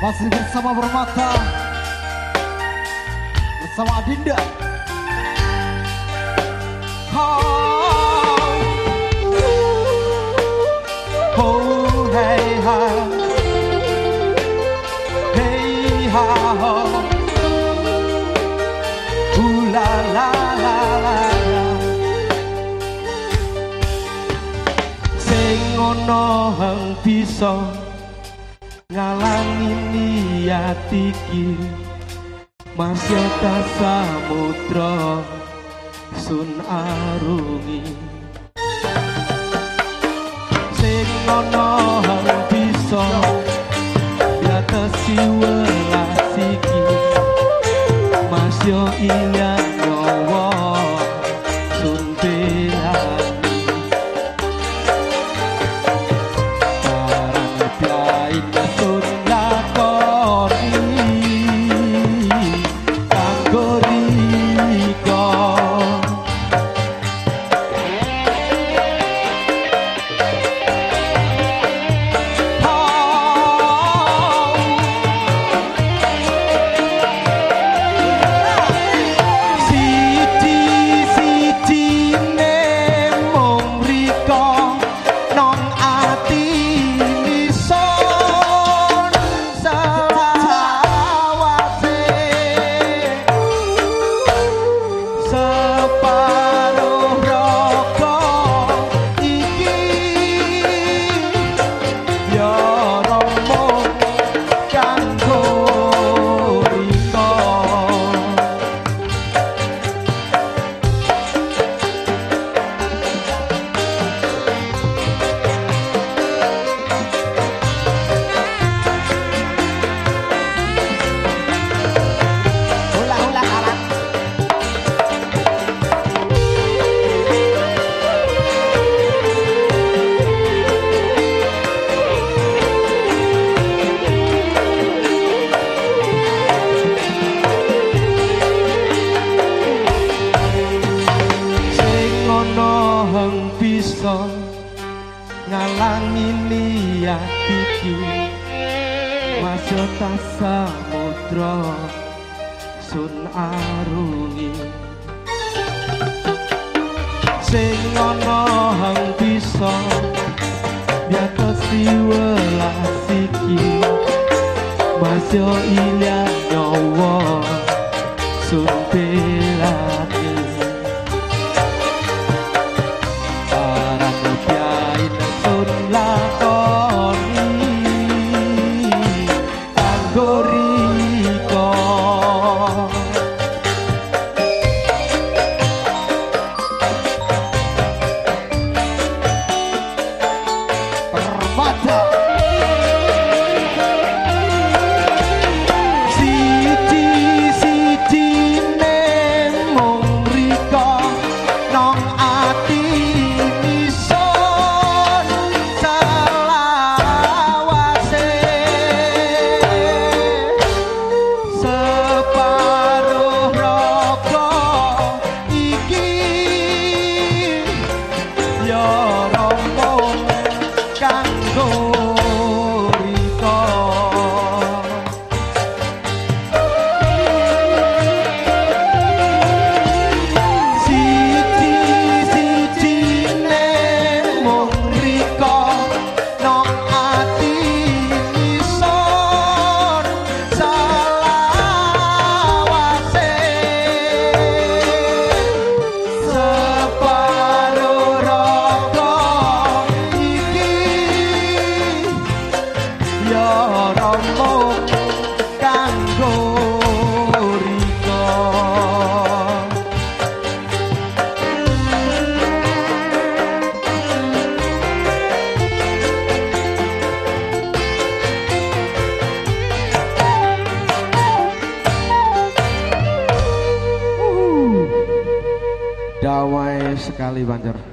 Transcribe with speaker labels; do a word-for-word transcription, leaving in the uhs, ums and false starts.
Speaker 1: Masih bersama Permata, bersama Adinda. Oh, oh hey ha, hey ha, ooh la la la la. Sing ono hang bisa ngalangi niat iki, masya ta samudra sun arungi. Sing ana hang bisa nyatasi welas iki, masya iya nyawa sun belani. Ngalangi niat iki, masya ta samudra sun arungi. Sing ana hang bisa nyatasi welas iki, masya iya nyawa sun belani. Damai sekali Banjar.